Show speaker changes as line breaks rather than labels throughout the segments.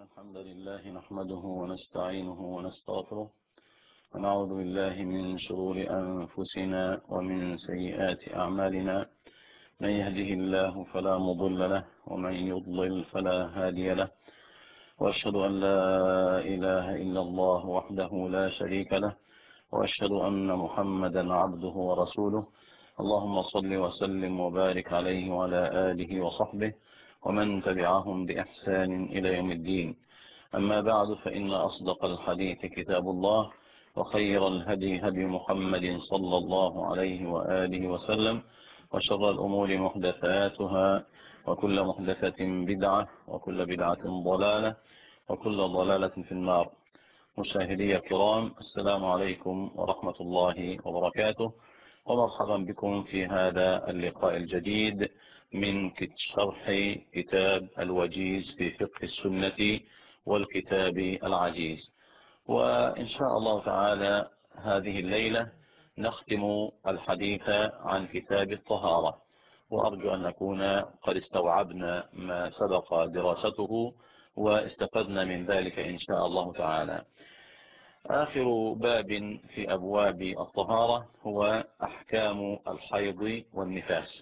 الحمد لله نحمده ونستعينه ونستغفره ونعوذ بالله من شرور أنفسنا ومن سيئات أعمالنا. من يهده الله فلا مضل له ومن يضلل فلا هادي له، وأشهد أن لا إله إلا الله وحده لا شريك له، وأشهد أن محمدا عبده ورسوله. اللهم صل وسلم وبارك عليه وعلى آله وصحبه ومن تبعهم بإحسان إلى يوم الدين. أما بعد، فإن أصدق الحديث كتاب الله، وخير الهدي هدي محمد صلى الله عليه وآله وسلم، وشر الأمور محدثاتها، وكل محدثة بدعة، وكل بدعة ضلالة، وكل ضلالة في النار. مشاهدي الكرام، السلام عليكم ورحمة الله وبركاته، ومرحبا بكم في هذا اللقاء الجديد من شرح كتاب الوجيز في فقه السنة والكتاب العزيز. وإن شاء الله تعالى هذه الليلة نختم الحديث عن كتاب الطهارة، وأرجو أن نكون قد استوعبنا ما سبق دراسته واستفدنا من ذلك إن شاء الله تعالى. آخر باب في أبواب الطهارة هو أحكام الحيض والنفاس،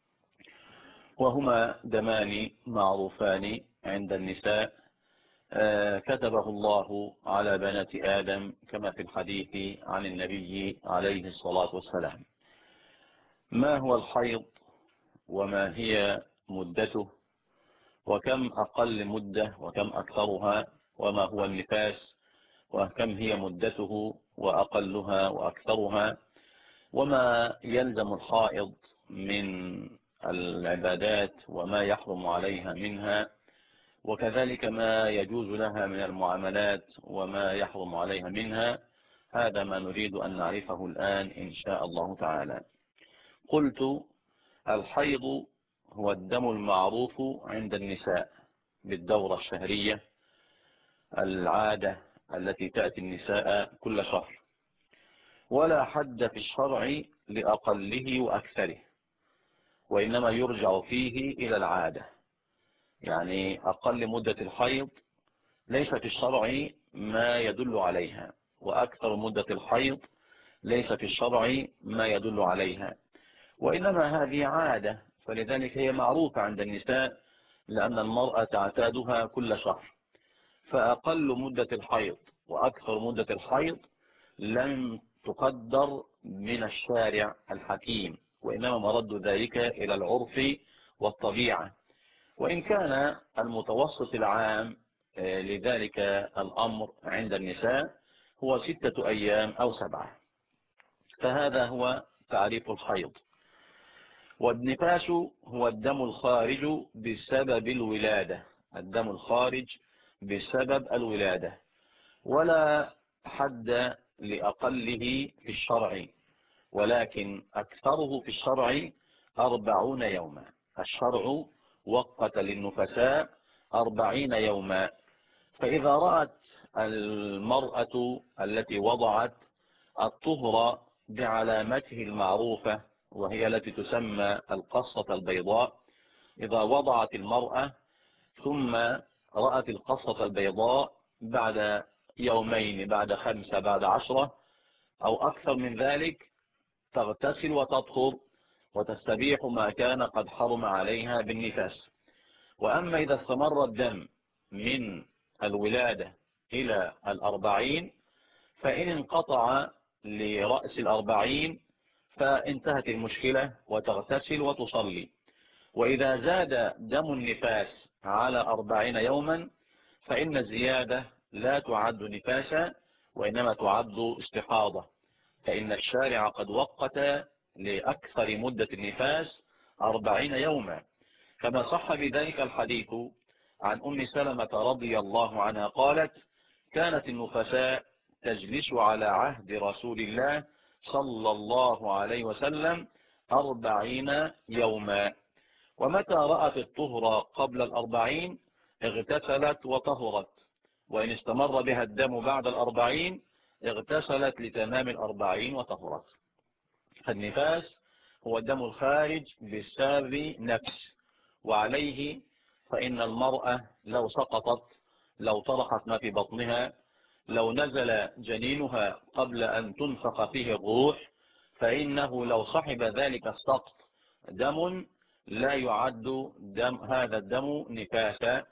وهما دمان معروفان عند النساء كتبه الله على بنات آدم، كما في الحديث عن النبي عليه الصلاة والسلام. ما هو الحيض وما هي مدته، وكم أقل مدة وكم أكثرها، وما هو النفاس وكم هي مدته وأقلها وأكثرها، وما يلزم الحائض من العبادات وما يحرم عليها منها، وكذلك ما يجوز لها من المعاملات وما يحرم عليها منها. هذا ما نريد أن نعرفه الآن إن شاء الله تعالى. قلت: الحيض هو الدم المعروف عند النساء بالدورة الشهرية، العادة التي تأتي النساء كل شهر، ولا حد في الشرع لأقله وأكثره، وإنما يرجع فيه إلى العادة. يعني أقل مدة الحيض ليس في الشرع ما يدل عليها، وأكثر مدة الحيض ليس في الشرع ما يدل عليها، وإنما هذه عادة، فلذلك هي معروفة عند النساء، لأن المرأة تعتادها كل شهر. فأقل مدة الحيض وأكثر مدة الحيض لم تقدر من الشارع الحكيم، وإنما مرد ذلك إلى العرف والطبيعة. وإن كان المتوسط العام لذلك الأمر عند النساء هو 6 أيام أو 7. فهذا هو تعريف الحيض. والنفاس هو الدم الخارج بسبب الولادة، الدم الخارج بسبب الولادة، ولا حد لأقله في الشرع، ولكن أكثره في الشرع 40 يوما. الشرع وقت للنفساء 40 يوما. فإذا رأت المرأة التي وضعت الطهر بعلامته المعروفة، وهي التي تسمى القصة البيضاء، إذا وضعت المرأة ثم رأت القصة البيضاء بعد يومين، بعد 5، بعد 10 أو أكثر من ذلك، تغتسل وتطهر وتستبيح ما كان قد حرم عليها بالنفاس. وأما إذا استمر الدم من الولادة إلى 40، فإن انقطع لرأس 40 فانتهت المشكلة وتغتسل وتصلي. وإذا زاد دم النفاس على 40 يوما فإن الزيادة لا تعد نفاسا، وإنما تعد استحاضة، فإن الشارع قد وقت لأكثر مدة النفاس 40 يوما، كما صح بذلك الحديث عن أم سلمة رضي الله عنها قالت: كانت النفساء تجلس على عهد رسول الله صلى الله عليه وسلم 40 يوما، ومتى رأت الطهر قبل 40 اغتسلت وطهرت، وإن استمر بها الدم بعد 40 اغتسلت لتمام 40 وطهرت. النفاس هو الدم الخارج بسبب نفس، وعليه فإن المرأة لو سقطت لو طرحت ما في بطنها، لو نزل جنينها قبل أن تنفخ فيه الروح، فإنه لو صحب ذلك السقط دم لا يعد هذا الدم نفاسا،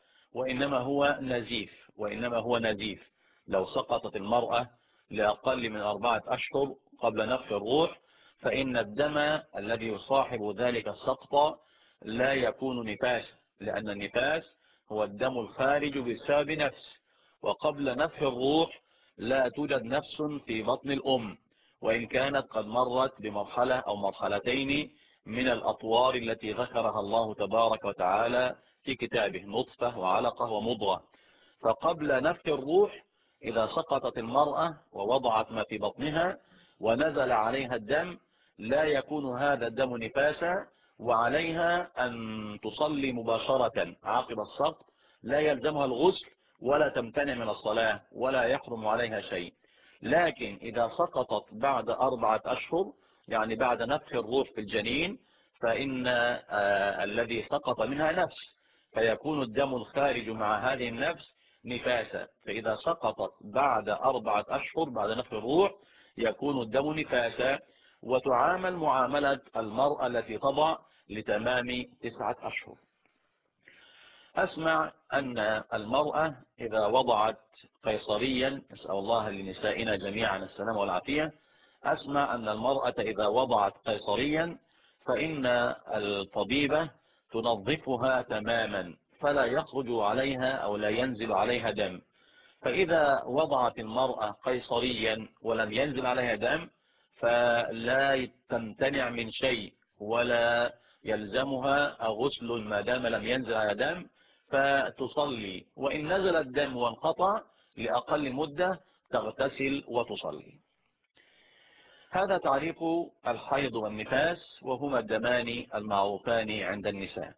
وإنما هو نزيف. لو سقطت المرأة لأقل من 4 أشهر قبل نفخ الروح، فإن الدم الذي يصاحب ذلك السقط لا يكون نفاسا، لأن النفاس هو الدم الخارج بسبب نفس، وقبل نفخ الروح لا توجد نفس في بطن الأم، وإن كانت قد مرت بمرحلة أو مرحلتين من الأطوار التي ذكرها الله تبارك وتعالى في كتابه، نطفة وعلقة ومضغة. فقبل نفخ الروح إذا سقطت المرأة ووضعت ما في بطنها ونزل عليها الدم، لا يكون هذا الدم نفاسا، وعليها أن تصلي مباشرة عقب السقط، لا يلزمها الغسل ولا تمتنع من الصلاة ولا يحرم عليها شيء. لكن إذا سقطت بعد 4 أشهر، يعني بعد نفخ الروح في الجنين، فإن الذي سقط منها نفس، فيكون الدم الخارج مع هذه النفس نفاسا. فإذا سقطت بعد 4 أشهر بعد نفخ الروح يكون الدم نفاسا، وتعامل معاملة المرأة التي تضع لتمام 9 أشهر. أسمع أن المرأة إذا وضعت قيصريا، نسأل الله لنسائنا جميعا السلامة والعافية، أسمع أن المرأة إذا وضعت قيصريا فإن الطبيبة تنظفها تماما فلا يخرج عليها أو لا ينزل عليها دم. فإذا وضعت المرأة قيصريا ولم ينزل عليها دم فلا تمتنع من شيء ولا يلزمها غسل ما دام لم ينزل على دم، فتصلي، وإن نزل الدم وانقطع لأقل مدة تغتسل وتصلي. هذا تعريف الحيض والنفاس، وهما الدمان المعروفان عند النساء.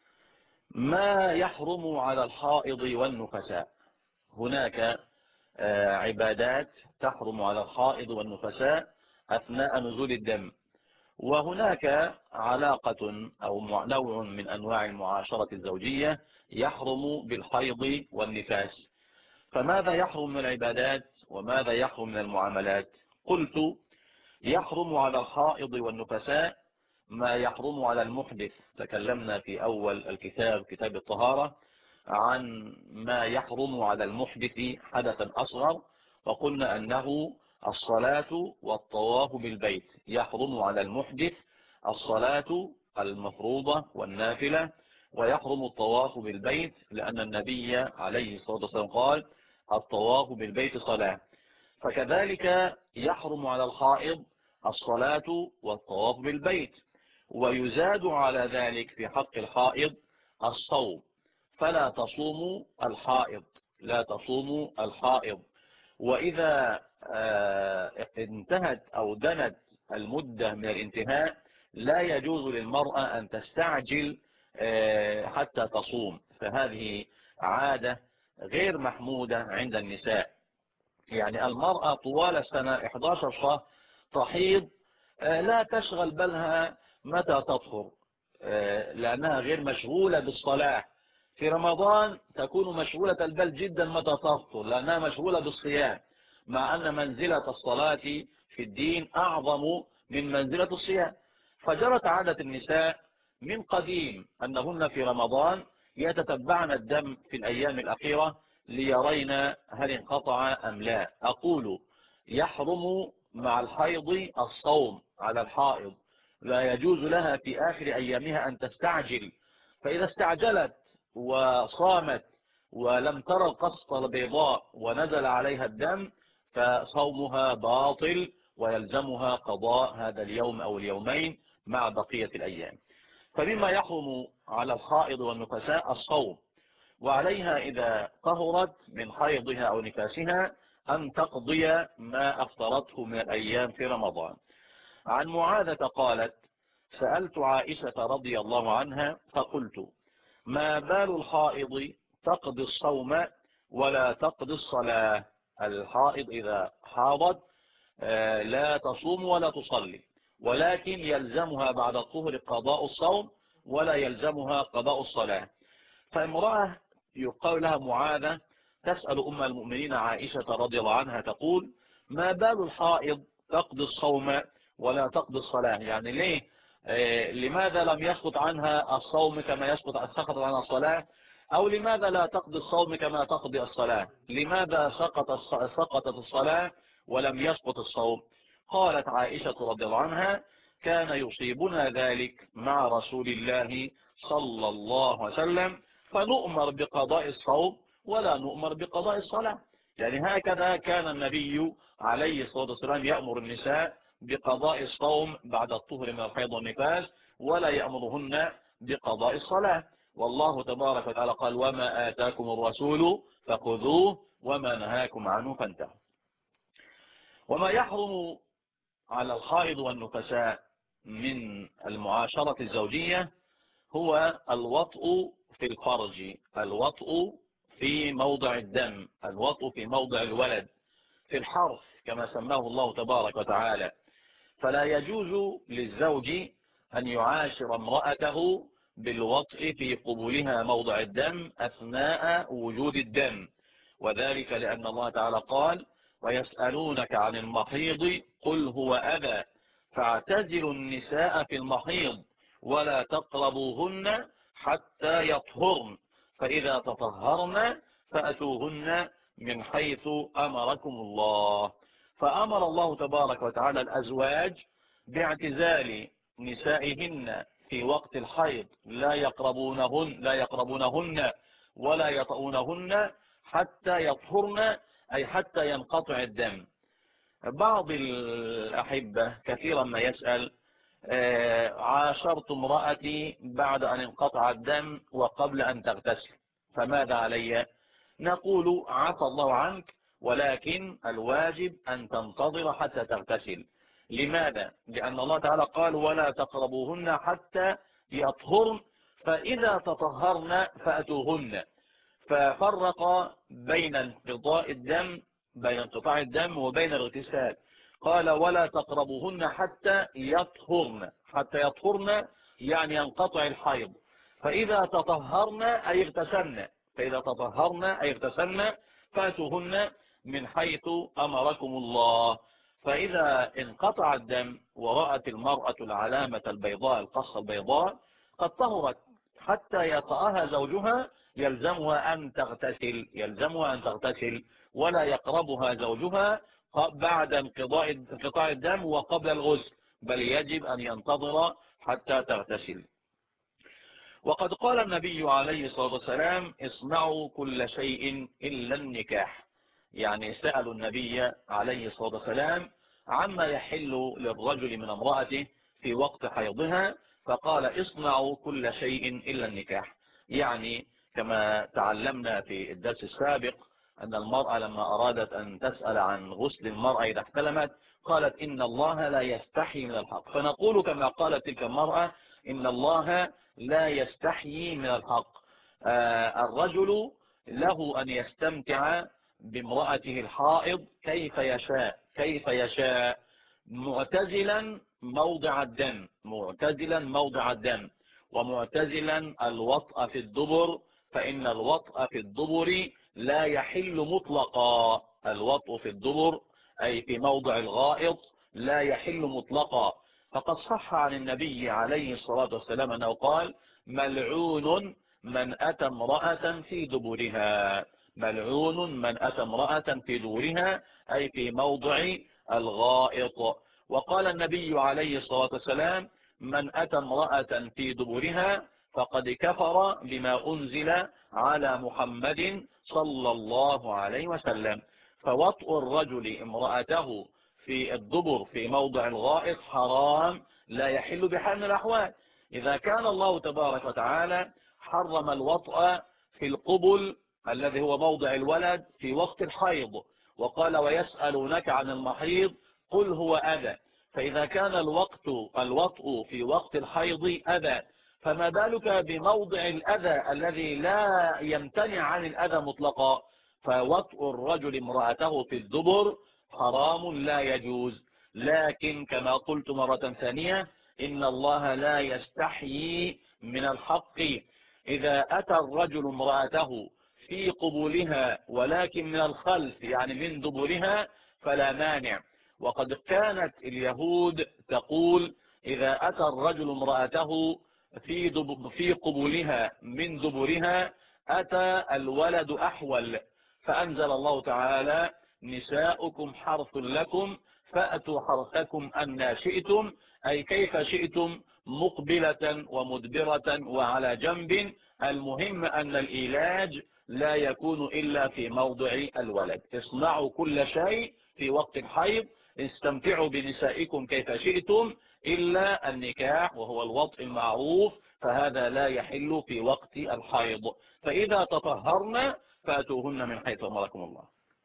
ما يحرم على الحائض والنفساء. هناك عبادات تحرم على الحائض والنفساء أثناء نزول الدم، وهناك علاقة أو نوع من أنواع المعاشرة الزوجية يحرم بالحيض والنفاس. فماذا يحرم من العبادات وماذا يحرم من المعاملات؟ قلت يحرم على الحائض والنفساء ما يحرم على المحدث. تكلمنا في أول الكتاب كتاب الطهارة عن ما يحرم على المحدث حدثا أصغر، وقلنا أنه الصلاة والطواف بالبيت. يحرم على المحدث الصلاة المفروضة والنافلة، ويحرم الطواف بالبيت، لأن النبي عليه الصلاة والسلام قال الطواف بالبيت صلاة. فكذلك يحرم على الحائض الصلاة والطواف بالبيت، ويزاد على ذلك في حق الحائض الصوم، فلا تصوم الحائض، لا تصوم الحائض. وإذا انتهت أو دنت المدة من الانتهاء لا يجوز للمرأة أن تستعجل حتى تصوم، فهذه عادة غير محمودة عند النساء. يعني المرأة طوال السنة 11 شهر تحيض، لا تشغل بالها متى تطهر، لأنها غير مشغولة بالصلاة. في رمضان تكون مشغولة البال جدا متى تطهر، لأنها مشغولة بالصيام، مع أن منزلة الصلاة في الدين أعظم من منزلة الصيام. فجرت عادة النساء من قديم أنهن في رمضان يتتبعن الدم في الأيام الأخيرة ليرين هل انقطع أم لا. أقول يحرم مع الحيض الصوم على الحائض، لا يجوز لها في آخر أيامها أن تستعجل، فإذا استعجلت وصامت ولم ترى القسطة البيضاء ونزل عليها الدم فصومها باطل، ويلزمها قضاء هذا اليوم أو اليومين مع بقية الأيام. فمما يحرم على الحائض والنفساء الصوم، وعليها إذا طهرت من حيضها أو نفاسها أن تقضي ما أفطرته من الأيام في رمضان. عن معاذة قالت سألت عائشة رضي الله عنها فقلت ما بال الحائض تقضي الصوم ولا تقضي الصلاة؟ الحائض إذا حاضت لا تصوم ولا تصلي، ولكن يلزمها بعد الطهر قضاء الصوم ولا يلزمها قضاء الصلاة. فامرأة يقال لها معاذة
تسأل أم المؤمنين عائشة رضي الله عنها تقول: ما بال الحائض تقضي الصوم ولا تقضي الصلاة؟ يعني ليه لماذا لم يسقط عنها الصوم كما سقط عنها الصلاة؟ أو لماذا لا تقضي الصوم كما تقضي الصلاة؟ لماذا سقطت الصلاة ولم يسقط الصوم؟ قالت عائشة رضي الله عنها: كان يصيبنا ذلك مع رسول الله صلى الله عليه وسلم، فنؤمر بقضاء الصوم ولا نؤمر بقضاء الصلاة. يعني هكذا كان النبي عليه الصلاة والسلام يأمر النساء بقضاء الصوم بعد الطهر من الحيض والنفاس، ولا يأمرهن بقضاء الصلاة. والله تبارك وتعالى قال: وما آتاكم الرسول فخذوه وما نهاكم عنه فانتهوا. وما يحرم على الحائض والنفساء من المعاشرة الزوجية هو الوطء في الفرج، الوطء في موضع الدم، الوطء في موضع الولد، في الحرث كما سماه الله تبارك وتعالى. فلا يجوز للزوج أن يعاشر امرأته بالوطء في قبولها موضع الدم أثناء وجود الدم، وذلك لأن الله تعالى قال: ويسألونك عن المحيض قل هو أذى فاعتزلوا النساء في المحيض ولا تقربوهن حتى يطهرن فإذا تطهرن فأتوهن من حيث أمركم الله. فأمر الله تبارك وتعالى الأزواج باعتزال نسائهن في وقت الحيض، لا يقربونهن ولا يطؤونهن حتى يطهرن، أي حتى ينقطع الدم. بعض الأحبة كثيرا ما يسأل: عاشرت امرأتي بعد أن انقطع الدم وقبل أن تغتسل، فماذا علي؟ نقول: عفى الله عنك، ولكن الواجب أن تنتظر حتى تغتسل. لماذا؟ لأن الله تعالى قال: ولا تقربوهن حتى يطهرن فإذا تطهرن فأتوهن. ففرق بين انقطاع الدم وبين الاغتسال. قال: ولا تقربوهن حتى يطهرن، حتى يطهرن يعني ينقطع الحيض، فإذا تطهرن أي اغتسلن، فإذا تطهرن أي اغتسلن فاتوهن من حيث أمركم الله. فإذا انقطع الدم ورأت المرأة العلامة البيضاء، القصة البيضاء، قد طهرت حتى يطأها زوجها، يلزمها أن تغتسل ولا يقربها زوجها بعد انقطاع الدم وقبل الغسل، بل يجب أن ينتظر حتى تغتسل. وقد قال النبي عليه الصلاة والسلام: اصنعوا كل شيء إلا النكاح. يعني سألوا النبي عليه الصلاة والسلام عما يحل للرجل من امرأته في وقت حيضها، فقال: اصنعوا كل شيء إلا النكاح. يعني كما تعلمنا في الدرس السابق أن المرأة لما أرادت أن تسأل عن غسل المرأة إذا احتلمت قالت: إن الله لا يستحي من الحق. فنقول كما قالت تلك المرأة: إن الله لا يستحيي من الحق. الرجل له أن يستمتع بامرأته الحائض كيف يشاء معتزلا موضع الدم ومعتزلا الوطء في الدبر، فإن الوطء في الدبر لا يحل مطلقا. الوطء في الدبر أي في موضع الغائط لا يحل مطلقا. فقد صح عن النبي عليه الصلاة والسلام أنه قال: ملعون من أتى امرأة في دبرها، ملعون من أتى امرأة في دبرها أي في موضع الغائط. وقال النبي عليه الصلاة والسلام: من أتى امرأة في دبرها فقد كفر بما أنزل على محمد صلى الله عليه وسلم. فوطء الرجل امرأته في الدبر في موضع الغائط حرام، لا يحل بحال من الأحوال. إذا كان الله تبارك وتعالى حرم الوطء في القبل الذي هو موضع الولد في وقت الحيض، وقال: ويسألونك عن المحيض قل هو أذى، فإذا كان الوطء في وقت الحيض أذى، فما بالك بموضع الأذى الذي لا يمتنع عن الأذى مطلقا؟ فوطء الرجل امرأته في الدبر حرام لا يجوز. لكن كما قلت مرة ثانية: إن الله لا يستحيي من الحق. إذا أتى الرجل امرأته في قبولها ولكن من الخلف يعني من دبرها فلا مانع. وقد كانت اليهود تقول إذا أتى الرجل امرأته في قبولها من دبرها أتى الولد أحول، فأنزل الله تعالى نساؤكم حرث لكم فأتوا حرثكم أن شئتم، أي كيف شئتم، مقبلة ومدبرة وعلى جنب. المهم أن العلاج لا يكون إلا في موضع الولد. اصنعوا كل شيء في وقت الحيض، استمتعوا بنسائكم كيف شئتم إلا النكاح وهو الوطء المعروف، فهذا لا يحل في وقت الحيض. فإذا تطهرن فأتوهن من حيث أمركم الله.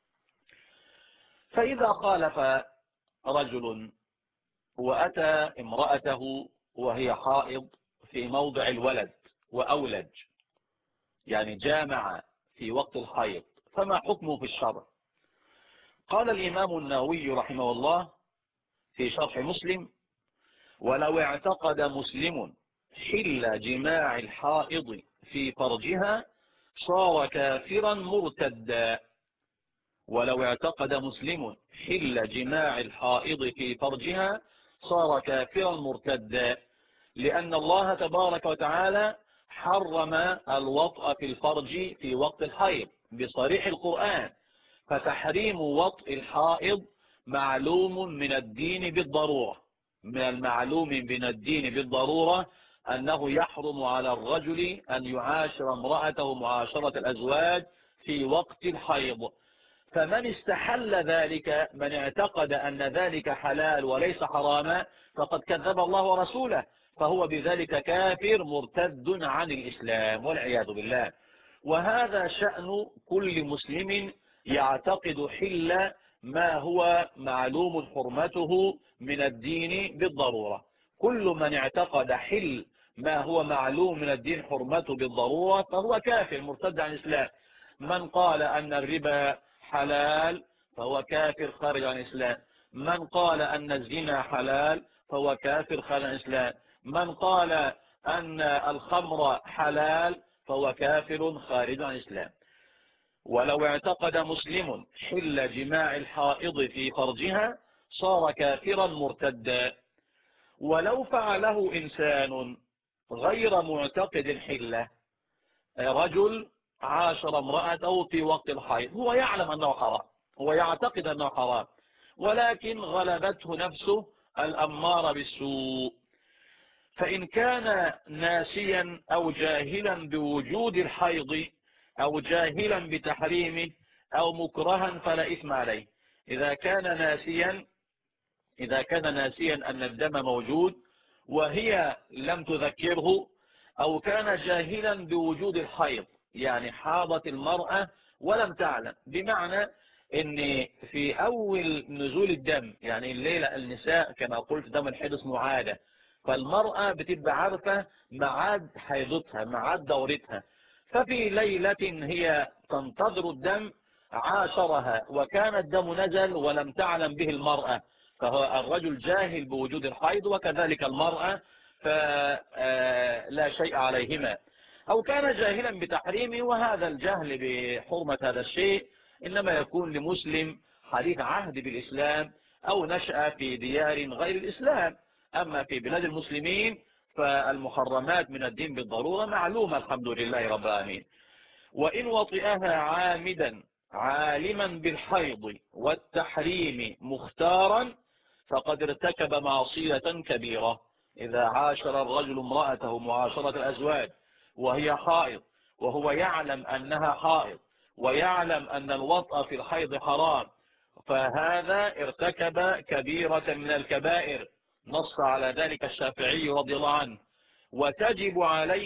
فإذا خالف رجل وأتى امرأته وهي حائض في موضع الولد وأولج، يعني جامع في وقت الحيض، فما حكمه في الشرع؟ قال الإمام النووي رحمه الله في شرح مسلم: ولو اعتقد مسلم حل جماع الحائض في فرجها صار كافرا مرتدا. ولو اعتقد مسلم حل جماع الحائض في فرجها صار كافرا مرتدا، لأن الله تبارك وتعالى حرم الوطء في الفرج في وقت الحيض بصريح القرآن. فتحريم وطء الحائض معلوم من الدين بالضرورة. من المعلوم من الدين بالضرورة أنه يحرم على الرجل أن يعاشر امرأته معاشرة الأزواج في وقت الحيض. فمن استحل ذلك، من اعتقد أن ذلك حلال وليس حراما، فقد كذب الله ورسوله، فهو بذلك كافر مرتد عن الإسلام والعياذ بالله. وهذا شأن كل مسلم يعتقد حل ما هو معلوم حرمته من الدين بالضرورة. كل من اعتقد حل ما هو معلوم من الدين حرمته بالضرورة فهو كافر مرتد عن الإسلام. من قال أن الربا حلال فهو كافر خارج عن الإسلام. من قال أن الزنا حلال فهو كافر خارج عن الإسلام. من قال أن الخمر حلال فهو كافر خارج عن الإسلام. ولو اعتقد مسلم حل جماع الحائض في فرجها صار كافرا مرتدا. ولو فعله إنسان غير معتقد الحلة، رجل عاشر امرأته في وقت الحيض، هو يعلم أنه حرام، هو يعتقد أنه حرام، ولكن غلبته نفسه الأمارة بالسوء، فإن كان ناسيا أو جاهلا بوجود الحيض أو جاهلا بتحريمه أو مكرها فلا إثم عليه. إذا كان ناسيا أن الدم موجود وهي لم تذكره، أو كان جاهلا بوجود الحيض، يعني حاضت المرأة ولم تعلم، بمعنى ان في اول نزول الدم، يعني الليلة النساء كما قلت دم الحيض اسمه عادة، فالمرأة بتبقى عارفة معاد حيضتها معاد دورتها، ففي ليلة هي تنتظر الدم عاشرها وكان الدم نزل ولم تعلم به المرأة، فهو الرجل جاهل بوجود الحيض وكذلك المرأة، فلا شيء عليهما. أو كان جاهلا بتحريمه، وهذا الجهل بحرمة هذا الشيء إنما يكون لمسلم حديث عهد بالإسلام أو نشأ في ديار غير الإسلام. أما في بلاد المسلمين فالمحرمات من الدين بالضرورة معلومة الحمد لله رب العالمين. وإن وطئها عامدا عالما بالحيض والتحريم مختارا فقد ارتكب معصية كبيرة. إذا عاشر الرجل امرأته معاشرة الأزواج وهي حائض وهو يعلم أنها حائض ويعلم أن الوطأ في الحيض حرام، فهذا ارتكب كبيرة من الكبائر، نص على ذلك الشافعي رضي الله عنه، وتجب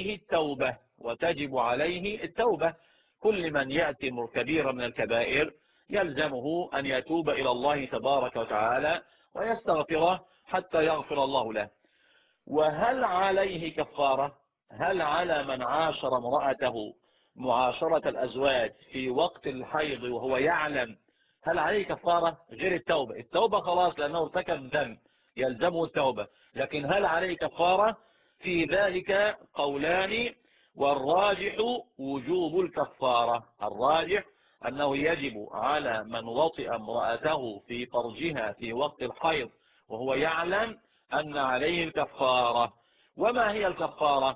عليه التوبة. كل من يأتي كبيرة من الكبائر يلزمه أن يتوب إلى الله تبارك وتعالى ويستغفره حتى يغفر الله له. وهل عليه كفارة؟ هل على من عاشر امرأته معاشرة الأزواج في وقت الحيض وهو يعلم، هل عليه كفارة غير التوبة؟ التوبة خلاص لأنه ارتكب ذنب يلزمه التوبة، لكن هل عليه كفارة؟ في ذلك قولان، والراجح وجوب الكفارة. الراجح أنه يجب على من وطئ امرأته في فرجها في وقت الحيض وهو يعلم أن عليه الكفارة. وما هي الكفارة؟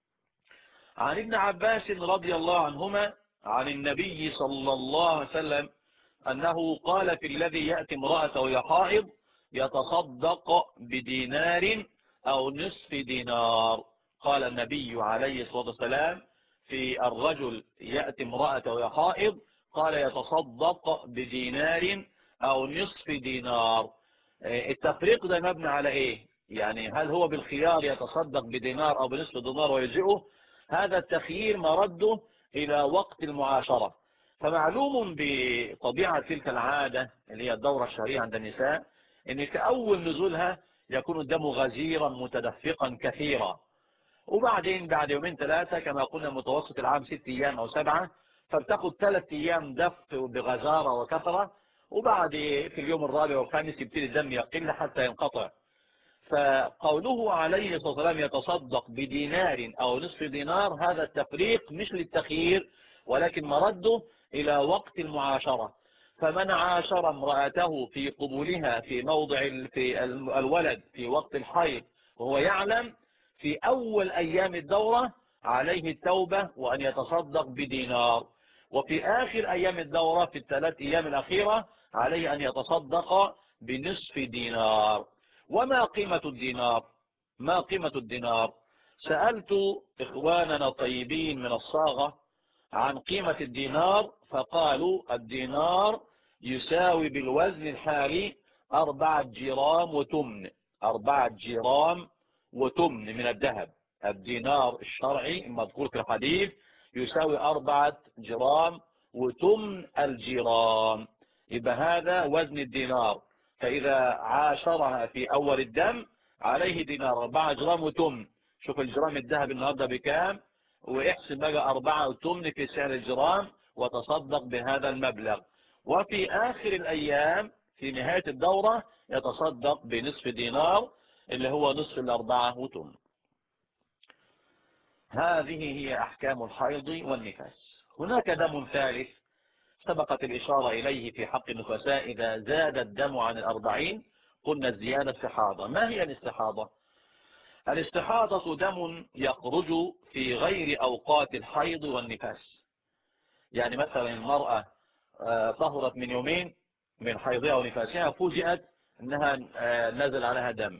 عن ابن عباس رضي الله عنهما عن النبي صلى الله عليه وسلم أنه قال في الذي يأتي امرأته وهي حائض يتصدق بدينار أو نصف دينار. قال النبي عليه الصلاة والسلام في الرجل يأتي امرأته وهي حائض قال يتصدق بدينار أو نصف دينار. التفريق ده مبني على إيه؟ يعني هل هو بالخيار يتصدق بدينار أو بنصف دينار ويجزئه؟ هذا التخيير مرده إلى وقت المعاشرة. فمعلوم بطبيعة تلك العادة اللي هي الدورة الشهرية عند النساء ان في اول نزولها يكون الدم غزيرا متدفقا كثيرا، وبعدين بعد يومين ثلاثة كما قلنا متوسط العام 6 ايام او 7، فبتاخد 3 ايام دف بغزارة وكثرة، وبعد في اليوم الرابع والخامس يبتدي الدم يقل حتى ينقطع. فقوله عليه الصلاة والسلام يتصدق بدينار أو نصف دينار هذا التفريق مش للتخيير ولكن مرده إلى وقت المعاشرة. فمن عاشر امرأته في قبولها في موضع في الولد في وقت الحيض وهو يعلم في أول أيام الدورة عليه التوبة وأن يتصدق بدينار، وفي آخر أيام الدورة في ال3 أيام الأخيرة عليه أن يتصدق بنصف دينار. وما قيمة الدينار؟ ما قيمة الدينار؟ سألت إخواننا الطيبين من الصاغة عن قيمة الدينار فقالوا الدينار يساوي بالوزن الحالي 4 جرام وتمن. 4 جرام وتمن من الذهب. الدينار الشرعي المذكور في الحديث يساوي 4 جرام وتمن الجرام. يبقى هذا وزن الدينار. فإذا عاشرها في أول الدم عليه دينار 4 جرام وتمن. شوف الجرام الذهب النهاردة بكام، واحسب بقى 4 وتمن في سعر الجرام وتصدق بهذا المبلغ. وفي آخر الأيام في نهاية الدورة يتصدق بنصف دينار اللي هو نصف 4 وتمن. هذه هي أحكام الحيض والنفاس. هناك دم ثالث سبقت الإشارة إليه في حق النفساء إذا زاد الدم عن 40 قلنا الزيادة استحاضة. ما هي الاستحاضة؟ الاستحاضة دم يخرج في غير أوقات الحيض والنفاس. يعني مثلا المرأة طهرت من يومين من حيضها ونفاسها فوجئت أنها نزل عليها دم،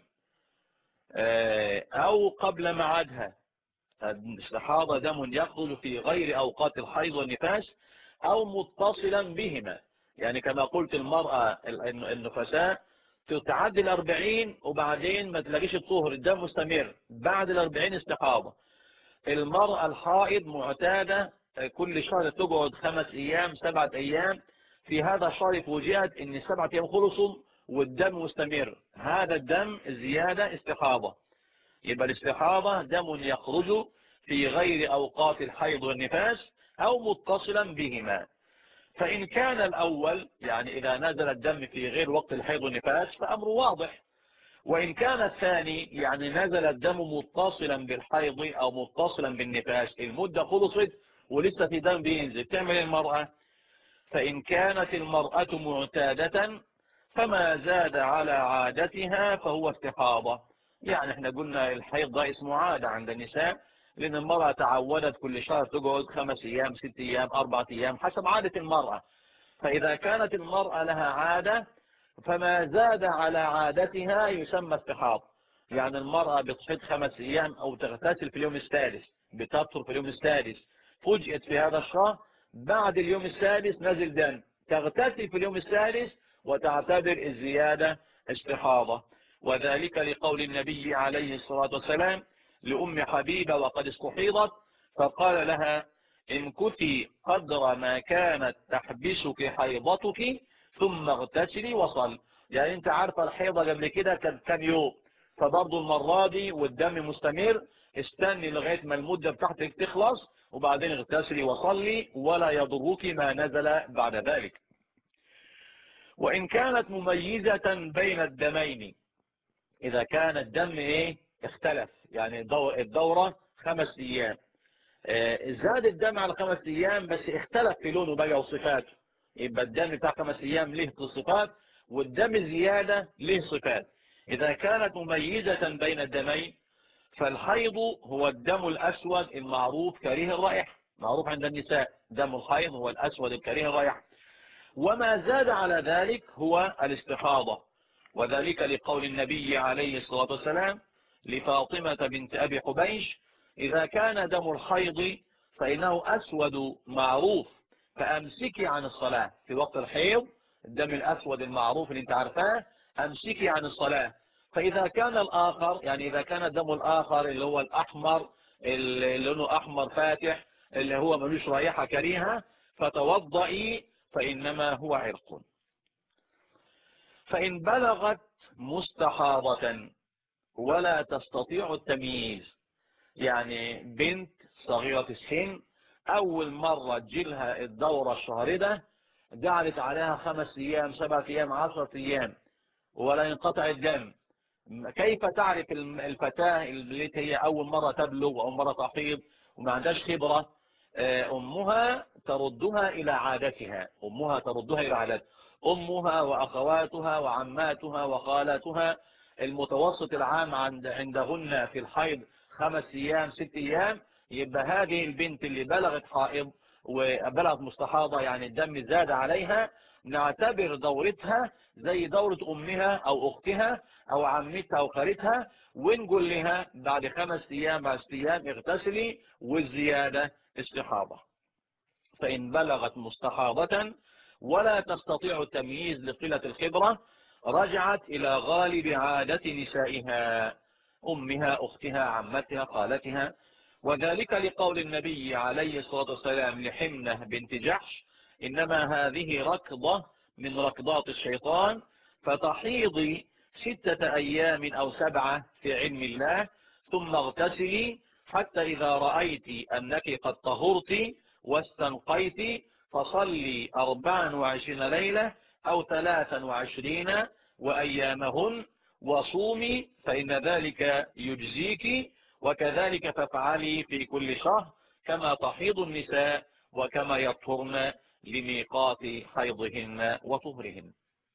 أو قبل معادها. الاستحاضة دم يخرج في غير أوقات الحيض والنفاس أو متصلا بهما. يعني كما قلت المرأة النفساء تعدي 40 وبعدين ما تلاقيش الطهر، الدم مستمر، بعد 40 استحاضة. المرأة الحائض معتادة كل شهر تقعد 5 أيام 7 أيام، في هذا الشهر فوجئت ان 7 أيام خلصوا والدم مستمر، هذا الدم زيادة استحاضة. يبقى الاستحاضة دم يخرج في غير أوقات الحيض والنفاس أو متصلا بهما. فإن كان الأول يعني إذا نزل الدم في غير وقت الحيض والنفاس فأمر واضح، وإن كان الثاني يعني نزل الدم متصلا بالحيض أو متصلا بالنفاس، المدة خلصت ولسه في دم بينزل، تعمل المرأة. فإن كانت المرأة معتادة فما زاد على عادتها فهو استحاضة. يعني احنا قلنا الحيض ده اسمه عادة عند النساء، لأن المرأة تعودت كل شهر تقعد 5 أيام 6 أيام 4 أيام حسب عادة المرأة. فإذا كانت المرأة لها عادة فما زاد على عادتها يسمى استحاضة. يعني المرأة بتصحيح 5 أيام أو تغتسل في اليوم السادس، بتطهر في اليوم السادس، فوجئت في هذا الشهر بعد اليوم السادس نزل دم، تغتسل في اليوم السادس وتعتبر الزيادة استحاضة. وذلك لقول النبي عليه الصلاة والسلام لأم حبيبة وقد استحيضت فقال لها إن كنتِ قدر ما كانت تحبسك حيضتك ثم اغتسلي وصل. يعني انت عارفة الحيضة قبل كده كان كام يوم، فبرضو المرة دي والدم مستمر استني لغاية ما المدة بتاعتك تخلص وبعدين اغتسلي وصلي ولا يضرك ما نزل بعد ذلك. وإن كانت مميزة بين الدمين، إذا كان الدم اختلف، يعني الدورة 5 أيام زاد الدم على 5 أيام بس اختلف في لونه بقى وصفاته، يبقى الدم بتاع 5 أيام له صفات والدم الزيادة له صفات. إذا كانت مميزة بين الدمين فالحيض هو الدم الأسود المعروف كريه الرائحة، معروف عند النساء دم الحيض هو الأسود الكريه الرائحة. وما زاد على ذلك هو الاستحاضة، وذلك لقول النبي عليه الصلاة والسلام لفاطمة بنت أبي حبيش: إذا كان دم الحيض فإنه أسود معروف فأمسكي عن الصلاة. في وقت الحيض الدم الأسود المعروف اللي انت عارفاه أمسكي عن الصلاة. فإذا كان الآخر، يعني إذا كان الدم الآخر اللي هو الأحمر اللي لونه أحمر فاتح اللي هو ملوش رائحة كريهة فتوضئي فإنما هو عرق. فإن بلغت مستحاضة ولا تستطيع التمييز، يعني بنت صغيرة السن أول مرة تجيلها الدورة الشهردة قعدت عليها 5 أيام 7 أيام 10 أيام ولا ينقطع الدم، كيف تعرف الفتاة اللي هي أول مرة تبلغ أو مرة تحيض وما عندهاش خبرة؟ أمها تردها إلى عادتها، أمها تردها إلى عادتها، أمها وأخواتها وعماتها وخالاتها المتوسط العام عندهن في الحيض 5 أيام 6 أيام. يبقى هذه البنت اللي بلغت حائض وبلغت مستحاضة يعني الدم زاد عليها، نعتبر دورتها زي دورة أمها أو أختها أو عمتها أو خالتها، ونقول لها بعد 5 أيام بعد 6 أيام اغتسلي والزيادة استحاضة. فإن بلغت مستحاضة ولا تستطيع التمييز لقلة الخبرة رجعت إلى غالب عادة نسائها، أمها أختها عمتها خالتها، وذلك لقول النبي عليه الصلاة والسلام لحمنة بنت جحش: إنما هذه ركضة من ركضات الشيطان فتحيضي 6 أيام أو 7 في علم الله ثم اغتسلي حتى إذا رأيت أنك قد طهرت واستنقيت فصلي 24 ليلة أو 23 وأيامهن وصومي فإن ذلك يجزيك، وكذلك تفعلي في كل شهر كما تحيض النساء وكما يطهرن لميقات حيضهن وطهرهن.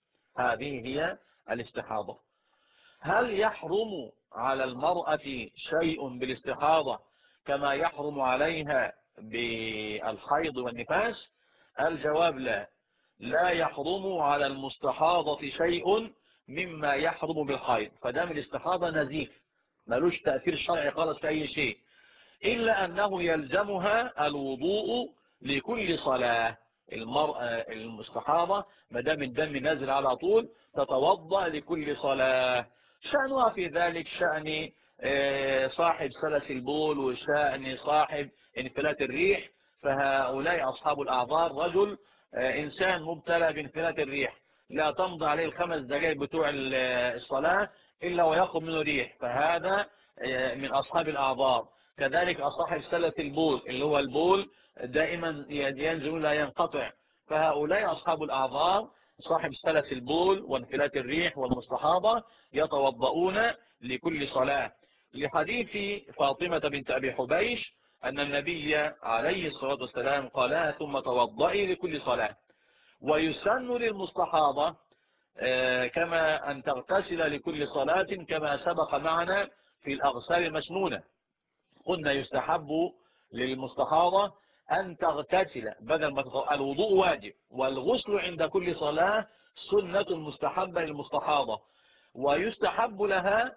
هذه هي الاستحاضة. هل يحرم على المرأة شيء بالاستحاضة كما يحرم عليها بالحيض والنفاس؟ الجواب لا، لا يحرم على المستحاضة شيء مما يحرم بالحيض، فدام الاستحاضة نزيف ملوش تأثير شرعي خالص في أي شيء، إلا أنه يلزمها الوضوء لكل صلاة. المرأة المستحاضة مدام الدم نازل على طول تتوضأ لكل صلاة. شأنها في ذلك شأن صاحب سلس البول وشأن صاحب انفلات الريح، فهؤلاء أصحاب الأعذار رجل إنسان مبتلى بانفلات الريح لا تمضي عليه ال5 دقائق بتوع الصلاة إلا ويخرج منه ريح، فهذا من أصحاب الأعذار. كذلك صاحب سلس البول اللي هو البول دائما ينزل لا ينقطع، فهؤلاء أصحاب الأعذار صاحب سلس البول وانفلات الريح والمستحاضة يتوضؤون لكل صلاة، لحديث فاطمة بنت أبي حبيش أن النبي عليه الصلاة والسلام قال ثم توضئي لكل صلاة. ويسن للمستحاضة كما أن تغتسل لكل صلاة كما سبق معنا في الأغسال المسنونة، قلنا يستحب للمستحاضة أن تغتسل بدل ما الوضوء واجب والغسل عند كل صلاة سنة مستحبة للمستحاضة، ويستحب لها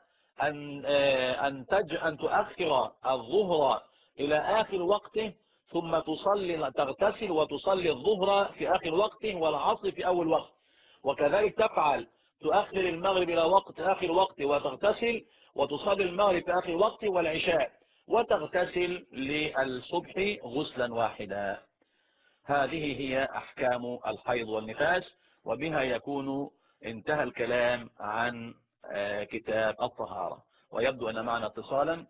أن تؤخر الظهر إلى آخر وقته ثم تغتسل وتصلي الظهر في آخر وقته والعصر في أول وقت، وكذلك تفعل تؤخر المغرب إلى وقت آخر وقت وتغتسل وتصلي المغرب في آخر وقت والعشاء وتغتسل للصبح غسلا واحدا. هذه هي أحكام الحيض والنفاس، وبها يكون انتهى الكلام عن كتاب الطهارة. ويبدو أن معنا اتصالا.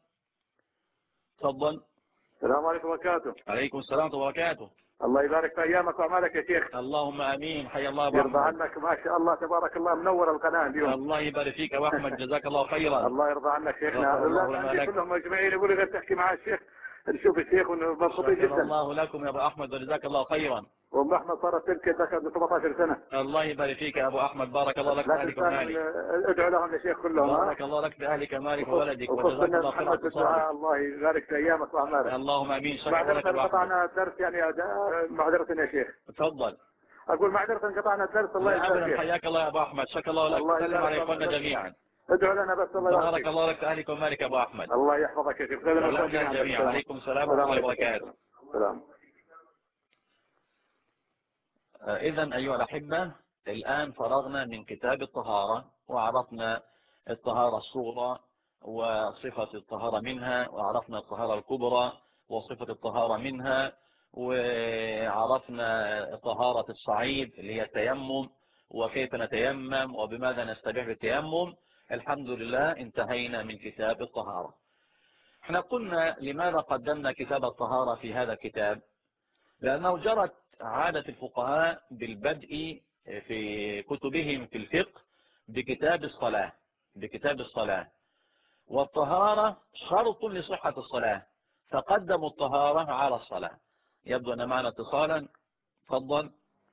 تفضل.
السلام عليكم وبركاته.
عليكم السلام وبركاته.
الله يبارك في ايامك واعمالك يا شيخ.
اللهم امين. حيا الله ابو
يرضى
احمد.
عنك ما شاء الله تبارك الله منور القناه اليوم.
الله يبارك فيك يا ابو احمد، جزاك الله خيرا.
الله يرضى عنك شيخنا.
غفر الله
الاولاد
لنا
عندي
لك.
كلهم مجمعين يقولوا اذا تحكي مع الشيخ نشوف الشيخ ومبسوطين
شكر
جدا.
الله لكم يا أبو أحمد وجزاك الله خيرا.
وام احمد صارت تبكي دخل 17 سنه.
الله يبارك فيك يا أبو أحمد، بارك الله لك
لا
بأهلك
تنسى
ومالك.
ادعو لهم يا شيخ كلهم.
بارك الله لك بأهلك ومالك وولدك
وخص
وجزاك
النبي
الله خير على
محمد بالدعاء،
اتصالك.
الله يبارك في ايامك واعمالك.
اللهم امين. شكرا لك
معذرة
يا أبو أحمد.
انقطعنا الدرس يعني معذرة يا شيخ.
تفضل.
اقول معذرة انقطعنا الدرس، الله
لا
يجزاك
أبدا،
خير.
حياك الله يا أبو أحمد، شكر الله لك.
الله
سلم على
يبارك
إخواننا
فيك.
جميعا.
ادعو لنا بس، الله يبارك
بارك
فيك.
الله لك بأهلك ومالك يا أبو أحمد.
الله يحفظك يا شيخ. خير
ولنا جميعا. عليكم السلام ورحمة الله وبركاته.
السلام.
إذا أيها الأحبة، الآن فرغنا من كتاب الطهارة وعرفنا الطهارة الصغرى وصفة الطهارة منها، وعرفنا الطهارة الكبرى وصفة الطهارة منها، وعرفنا طهارة الصعيد اللي هي التيمم وكيف نتيمم وبماذا نستبيح بالتيمم. الحمد لله انتهينا من كتاب الطهارة. احنا قلنا لماذا قدمنا كتاب الطهارة في هذا الكتاب؟ لأنه جرت عادة الفقهاء بالبدء في كتبهم في الفقه بكتاب الصلاة، والطهارة شرط لصحة الصلاة، فقدموا الطهارة على الصلاة. يبدو أن معنا اتصالا. تفضل.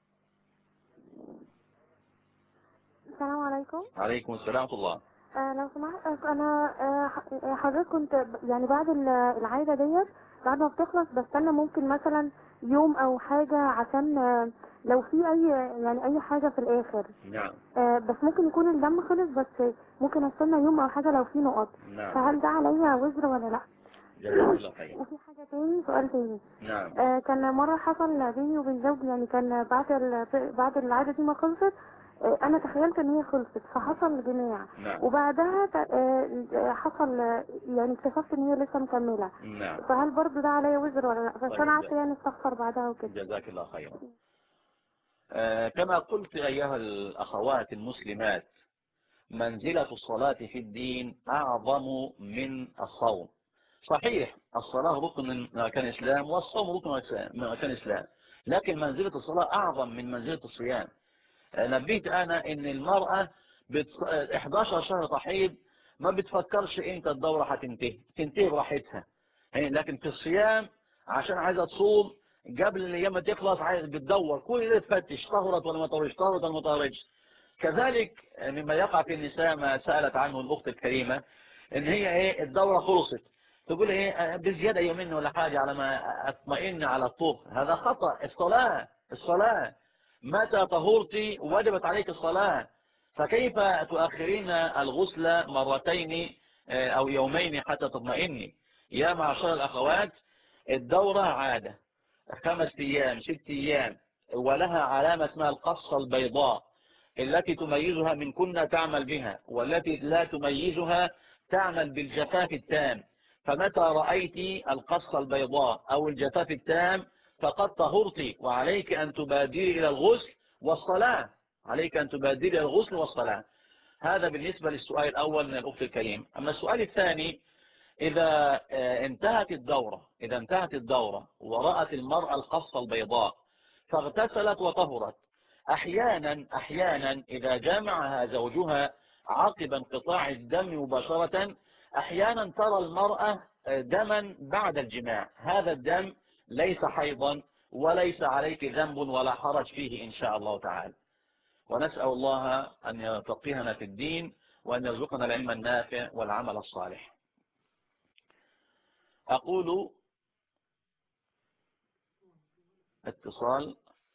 السلام عليكم.
عليكم السلام ورحمة الله.
لو سمحت انا حضرتك كنت يعني بعد العادة ديت بعد ما بتخلص بستنى ممكن مثلا يوم او حاجة عشان لو في اي حاجة في الاخر.
نعم.
بس ممكن يكون الدم خلص، بس ممكن استنى يوم او حاجة لو في نقط.
نعم.
فهل ده عليا وزر ولا لا؟
جزاك الله خير.
وفي حاجة تاني، سؤال تاني.
نعم.
كان مرة حصل بيني وبين زوجي، يعني كان بعد العادة دي ما خلصت، انا تخيلت ان هي خلصت فحصل جماع.
نعم.
وبعدها حصل يعني اكتشفت ان هي لسه مكملة.
نعم.
فهل برضو ده عليا وزر ولا لا؟ بس
طيب.
انا عارفة يعني استغفر بعدها وكده.
جزاك الله خيرا. كما قلت أيها الأخوات المسلمات، منزلة الصلاة في الدين أعظم من الصوم. صحيح الصلاة ركن من أركان الإسلام والصوم ركن من أركان الإسلام، لكن منزلة الصلاة أعظم من منزلة الصيام. نبيت أنا إن المرأة 11 شهر تحيض ما بتفكرش إمتى الدورة تنتهي براحتها. لكن في الصيام عشان عايزة تصوم قبل الأيام ما تخلص عايز بتدور كل اللي تفتش طهرت ولا ما طهرتش، طهرت ولا ما طهرتش. كذلك مما يقع في النساء ما سألت عنه الأخت الكريمة، إن هي الدورة خلصت تقول بزيادة يومين ولا حاجة على ما أطمئن على الطهر. هذا خطأ. الصلاة متى طهرتي وجبت عليك الصلاة، فكيف تؤخرين الغسل مرتين أو يومين حتى تطمئني؟ يا معشر الأخوات، الدورة عادة 5 أيام 6 أيام، ولها علامة اسمها القصة البيضاء التي تميزها من كنا تعمل بها، والتي لا تميزها تعمل بالجفاف التام. فمتى رأيت القصة البيضاء أو الجفاف التام فقد طهرت، وعليك أن تبادري إلى الغسل والصلاة. عليك أن تبادري إلى الغسل والصلاة. هذا بالنسبة للسؤال الأول من الأخت الكريم. أما السؤال الثاني، إذا انتهت الدورة ورأت المرأة القصة البيضاء فاغتسلت وطهرت، أحيانا إذا جامعها زوجها عقب انقطاع الدم مباشرة، أحيانا ترى المرأة دما بعد الجماع. هذا الدم ليس حيضا وليس عليك ذنب ولا حرج فيه إن شاء الله تعالى. ونسأل الله أن يفقهنا في الدين وأن يرزقنا العلم النافع والعمل الصالح. أقول اتصال.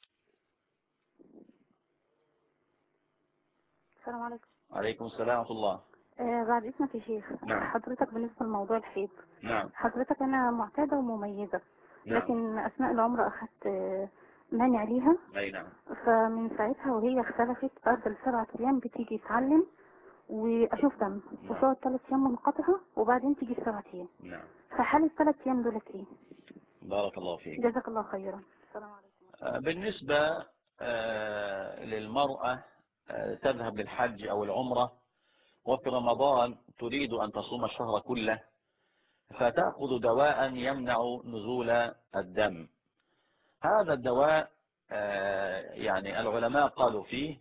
السلام عليكم.
عليكم السلام ورحمة الله.
بعد اسمك يا شيخ.
نعم.
حضرتك بالنسبة لموضوع الحيض.
نعم.
حضرتك انا معتادة ومميزة.
نعم.
لكن اثناء العمر اخذت مانع ليها.
أي نعم.
فمن ساعتها وهي اختلفت، بعد 7 ايام بتيجي تعلم واشوف دم،
نعم.
وتقعد 3 ايام منقطعة وبعدين تيجي 7 ايام.
نعم.
فحال ال3 ايام دولت ايه؟
بارك الله فيك.
جزاك الله خيرا. السلام عليكم.
بالنسبة للمرأة تذهب للحج أو العمرة وفي رمضان تريد أن تصوم الشهر كله، فتأخذ دواء يمنع نزول الدم. هذا الدواء يعني العلماء قالوا فيه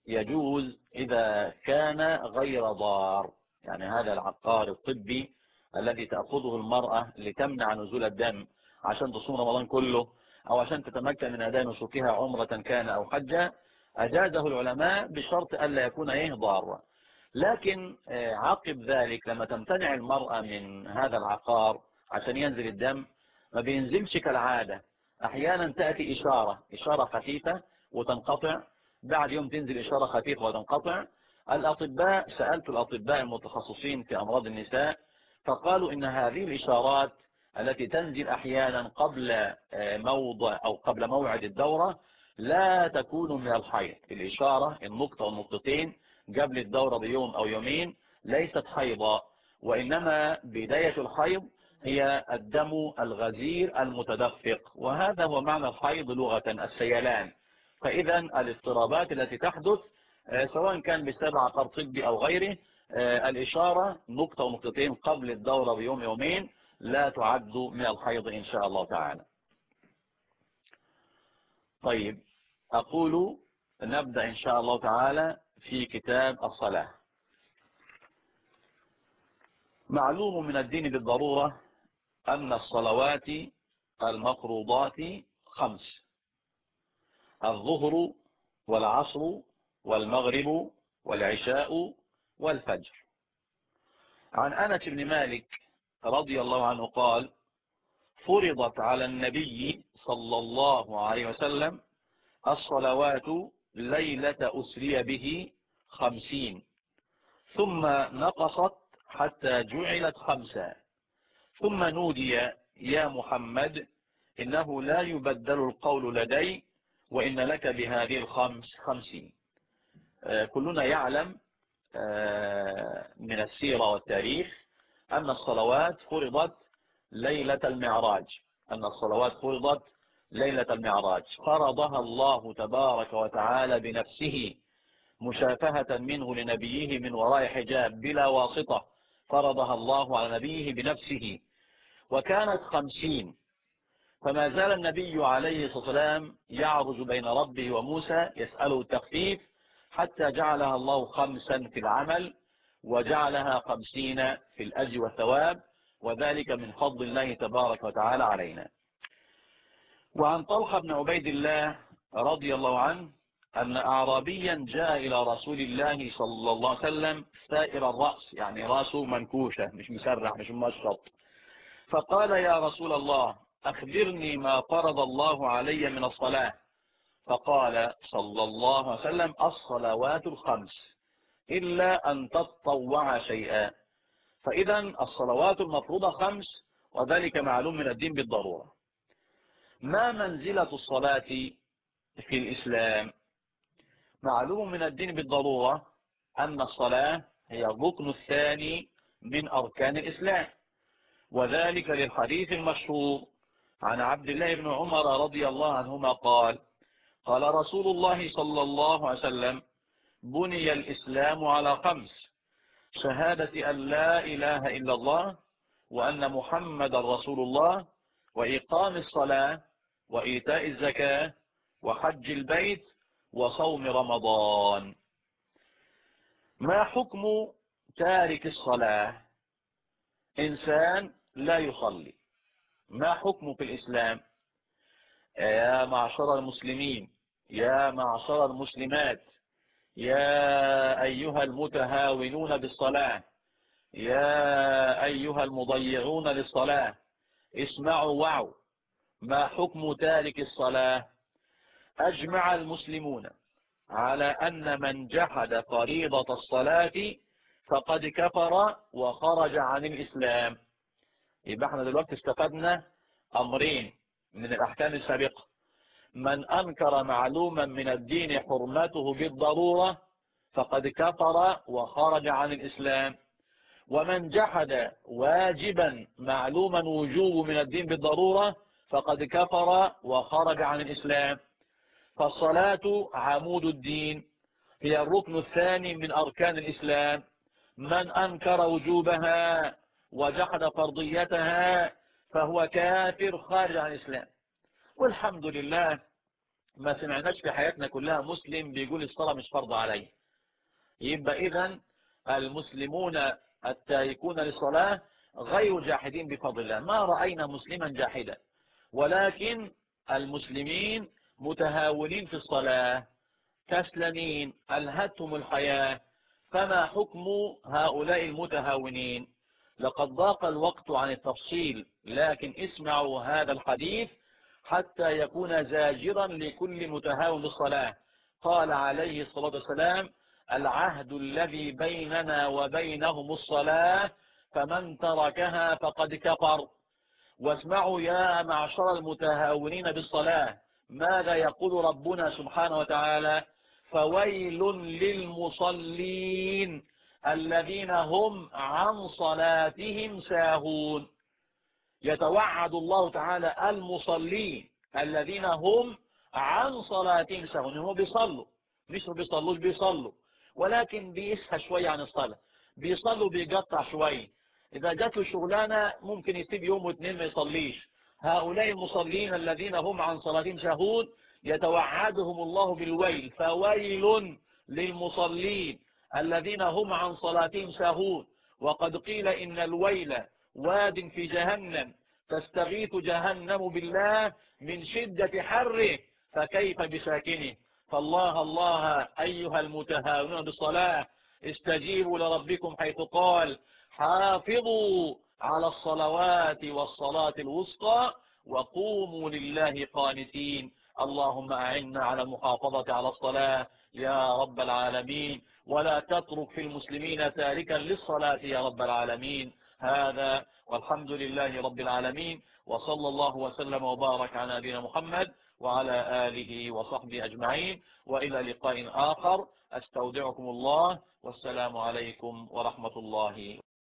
يجوز إذا كان غير ضار. يعني هذا العقار الطبي الذي تأخذه المرأة لتمنع نزول الدم عشان تصوم رمضان كله أو عشان تتمكن من أداء نسكها عمرة كان أو حجة، أجازه العلماء بشرط ألا يكون ضارا. لكن عقب ذلك لما تمتنع المرأة من هذا العقار عشان ينزل الدم، ما بينزلش كالعادة. أحيانا تأتي إشارة خفيفة وتنقطع، بعد يوم تنزل إشارة خفيفة وتنقطع. الأطباء، سألت الأطباء المتخصصين في أمراض النساء فقالوا إن هذه الإشارات التي تنزل أحيانا قبل موضع أو قبل موعد الدورة لا تكون من الحيض. الإشارة النقطة والنقطتين قبل الدورة بيوم أو يومين ليست حيضا، وإنما بداية الحيض هي الدم الغزير المتدفق، وهذا هو معنى الحيض لغة، السيلان. فإذا الاضطرابات التي تحدث سواء كان بسبب عقار طبي أو غيره، الإشارة نقطة ونقطتين قبل الدورة بيوم يومين لا تعد من الحيض إن شاء الله تعالى. طيب، أقول نبدأ إن شاء الله تعالى في كتاب الصلاة. معلوم من الدين بالضرورة أن الصلوات المفروضات 5: الظهر والعصر والمغرب والعشاء والفجر. عن أنس بن مالك رضي الله عنه قال: فرضت على النبي صلى الله عليه وسلم الصلوات ليلة أسري به 50، ثم نقصت حتى جعلت 5، ثم نودي: يا محمد إنه لا يبدل القول لدي وإن لك بهذه 50. كلنا يعلم من السيرة والتاريخ أن الصلوات فرضت ليلة المعراج، فرضها الله تبارك وتعالى بنفسه مشافهة منه لنبيه من وراء حجاب بلا واسطة، فرضها الله على نبيه بنفسه، وكانت 50. فما زال النبي عليه الصلاة والسلام يعرج بين ربه وموسى يسأله التخفيف، حتى جعلها الله 5 في العمل وجعلها 50 في الأجر والثواب، وذلك من فضل الله تبارك وتعالى علينا. وعن طلحة بن عبيد الله رضي الله عنه أن أعرابيا جاء إلى رسول الله صلى الله عليه وسلم سائر الرأس، يعني رأسه منكوشة مش مسرح مش مشرط، فقال: يا رسول الله أخبرني ما فرض الله علي من الصلاة. فقال صلى الله عليه وسلم: الصلوات 5 إلا أن تتطوع شيئا. فإذا الصلوات المفروضة 5، وذلك معلوم من الدين بالضرورة. ما منزلة الصلاة في الإسلام؟ معلوم من الدين بالضرورة أن الصلاة هي الركن الثاني من أركان الإسلام، وذلك للحديث المشهور عن عبد الله بن عمر رضي الله عنهما قال: قال رسول الله صلى الله عليه وسلم: بني الإسلام على 5: شهادة أن لا إله إلا الله وأن محمد رسول الله، وإقام الصلاة، وإيتاء الزكاة، وحج البيت، وصوم رمضان. ما حكم تارك الصلاة؟ إنسان لا يصلي، ما حكمه في الإسلام؟ يا معشر المسلمين، يا معشر المسلمات، يا أيها المتهاونون بالصلاة، يا أيها المضيعون للصلاة، اسمعوا وعوا. ما حكم تارك الصلاة؟ أجمع المسلمون على أن من جحد فريضة الصلاة فقد كفر وخرج عن الإسلام. يبقى احنا دلوقتي استفدنا أمرين من الأحكام السابقة: من أنكر معلوما من الدين حرمته بالضرورة فقد كفر وخرج عن الإسلام، ومن جحد واجبا معلوما وجوب من الدين بالضرورة فقد كفر وخرج عن الإسلام. فالصلاة عمود الدين، هي الركن الثاني من أركان الإسلام. من أنكر وجوبها وجحد فرضيتها فهو كافر خارج عن الإسلام. والحمد لله ما سمعناش في حياتنا كلها مسلم بيقول الصلاة مش فرض عليه. يبقى إذن المسلمون التاركون للصلاة غير جاحدين بفضل الله، ما رأينا مسلما جاحدا، ولكن المسلمين متهاونين في الصلاة، كسلانين، ألهتهم الحياة. فما حكم هؤلاء المتهاونين؟ لقد ضاق الوقت عن التفصيل، لكن اسمعوا هذا الحديث حتى يكون زاجرا لكل متهاون بالصلاة. قال عليه الصلاة والسلام: العهد الذي بيننا وبينهم الصلاة، فمن تركها فقد كفر. واسمعوا يا معشر المتهاونين بالصلاة ماذا يقول ربنا سبحانه وتعالى: فويل للمصلين الذين هم عن صلاتهم ساهون. يتوعد الله تعالى المصلين الذين هم عن صلاتهم ساهون. هم بيصلوا، مش بيصلوش، بيصلوا ولكن بيسهى شوية عن الصلاة، بيصلوا بيقطع شوية، إذا جات له شغلانة ممكن يسيب يوم واثنين ما يصليش. هؤلاء المصلين الذين هم عن صلاتهم ساهون يتوعدهم الله بالويل: فويل للمصلين الذين هم عن صلاتهم ساهون. وقد قيل إن الويل واد في جهنم تستغيث جهنم بالله من شدة حره، فكيف بساكنه؟ فالله الله أيها المتهاونون بالصلاة، استجيبوا لربكم حيث قال: حافظوا على الصلوات والصلاة الوسطى وقوموا لله قانتين. اللهم أعنا على المحافظة على الصلاة يا رب العالمين، ولا تترك في المسلمين تاركا للصلاة يا رب العالمين. هذا والحمد لله رب العالمين، وصلى الله وسلم وبارك على نبينا محمد وعلى آله وصحبه أجمعين، وإلى لقاء آخر. أستودعكم الله، والسلام عليكم ورحمة الله.